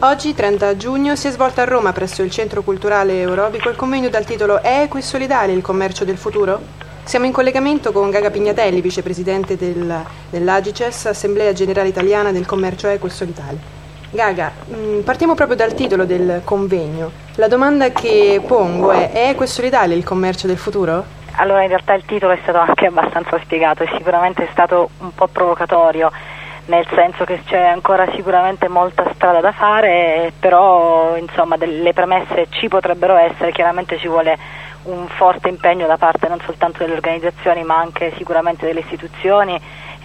Oggi, 30 giugno, si è svolto a Roma presso il Centro Culturale Eurobico il convegno dal titolo «È equo e solidale il commercio del futuro?». Siamo in collegamento con Gaga Pignatelli, vicepresidente dell'AGICES, Assemblea Generale Italiana del Commercio Equo e Solidale. Gaga, partiamo proprio dal titolo del convegno. La domanda che pongo è equo e solidale il commercio del futuro? Allora, in realtà il titolo è stato anche abbastanza spiegato e sicuramente è stato un po' provocatorio, nel senso che c'è ancora sicuramente molta strada da fare, però insomma delle premesse ci potrebbero essere. Chiaramente ci vuole un forte impegno da parte non soltanto delle organizzazioni ma anche sicuramente delle istituzioni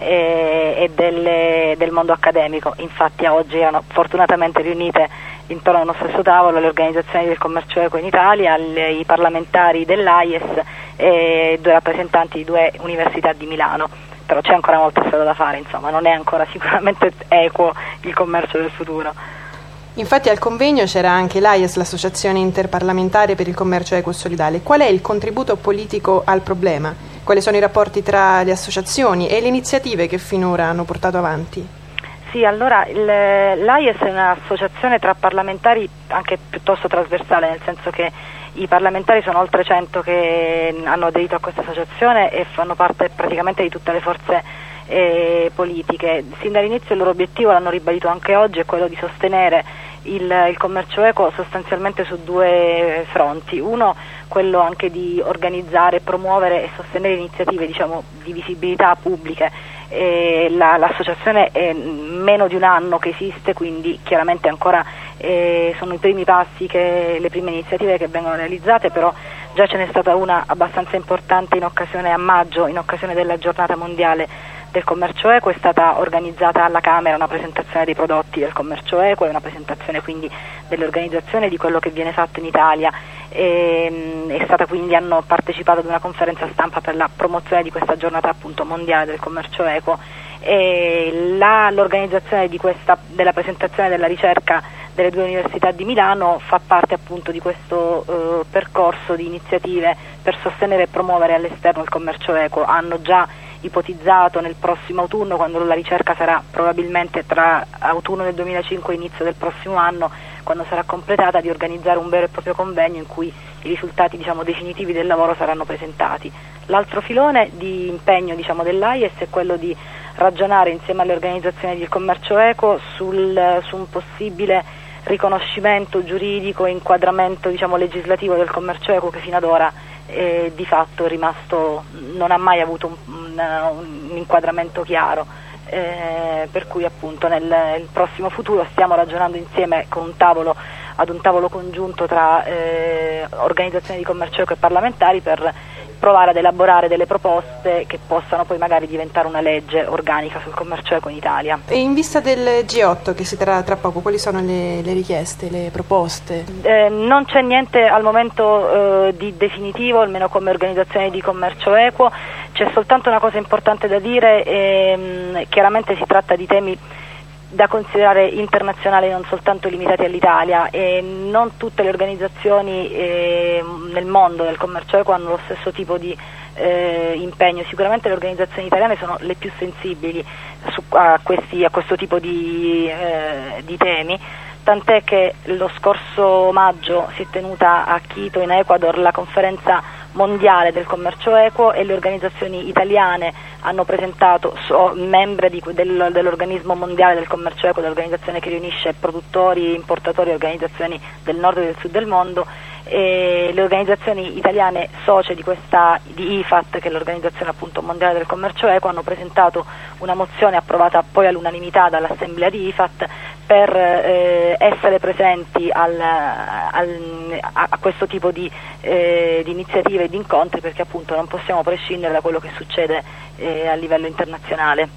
e del mondo accademico. Infatti oggi erano fortunatamente riunite intorno a uno stesso tavolo le organizzazioni del commercio equo in Italia, i parlamentari dell'AIES e due rappresentanti di due università di Milano. Però c'è ancora molta strada da fare, insomma, non è ancora sicuramente equo il commercio del futuro. Infatti al convegno c'era anche l'AIES, l'Associazione Interparlamentare per il Commercio Equo e Solidale. Qual è il contributo politico al problema? Quali sono i rapporti tra le associazioni e le iniziative che finora hanno portato avanti? Sì, allora l'AIES è un'associazione tra parlamentari anche piuttosto trasversale, nel senso che i parlamentari sono oltre 100 che hanno aderito a questa associazione e fanno parte praticamente di tutte le forze politiche. Sin dall'inizio il loro obiettivo, l'hanno ribadito anche oggi, è quello di sostenere il commercio equo sostanzialmente su due fronti. Uno, quello anche di organizzare, promuovere e sostenere iniziative di visibilità pubbliche. L'associazione è meno di un anno che esiste, quindi chiaramente ancora sono i primi passi, le prime iniziative che vengono realizzate, però già ce n'è stata una abbastanza importante a maggio, in occasione della giornata mondiale del commercio equo. È stata organizzata alla Camera una presentazione dei prodotti del commercio equo e una presentazione quindi delle organizzazioni di quello che viene fatto in Italia. Hanno partecipato ad una conferenza stampa per la promozione di questa giornata appunto mondiale del commercio equo, e l'organizzazione della presentazione della ricerca delle due università di Milano fa parte appunto di questo percorso di iniziative per sostenere e promuovere all'esterno il commercio equo. Hanno già ipotizzato nel prossimo autunno, quando la ricerca sarà probabilmente tra autunno del 2005 e inizio del prossimo anno, quando sarà completata, di organizzare un vero e proprio convegno in cui i risultati definitivi del lavoro saranno presentati. L'altro filone di impegno dell'AIES è quello di ragionare insieme alle organizzazioni del commercio equo su un possibile riconoscimento giuridico e inquadramento legislativo del commercio equo, che fino ad ora di fatto è rimasto, non ha mai avuto un inquadramento chiaro, per cui appunto nel prossimo futuro stiamo ragionando insieme ad un tavolo congiunto tra organizzazioni di commercio equo e parlamentari per provare ad elaborare delle proposte che possano poi magari diventare una legge organica sul commercio equo in Italia. E in vista del G8 che si terrà tra poco, quali sono le richieste, le proposte? Non c'è niente al momento di definitivo, almeno come organizzazione di commercio equo. C'è soltanto una cosa importante da dire, chiaramente si tratta di temi da considerare internazionali, non soltanto limitati all'Italia, e non tutte le organizzazioni nel mondo del commercio equo hanno lo stesso tipo di impegno. Sicuramente le organizzazioni italiane sono le più sensibili a questo tipo di temi, tant'è che lo scorso maggio si è tenuta a Quito in Ecuador la conferenza mondiale del commercio equo, e le organizzazioni italiane hanno presentato, membri dell'organismo mondiale del commercio equo, dell'organizzazione che riunisce produttori, importatori e organizzazioni del nord e del sud del mondo, e le organizzazioni italiane socie di IFAT, che è l'organizzazione appunto mondiale del commercio equo, hanno presentato una mozione approvata poi all'unanimità dall'assemblea di IFAT per essere presenti a questo tipo di iniziative e di incontri, perché appunto non possiamo prescindere da quello che succede a livello internazionale.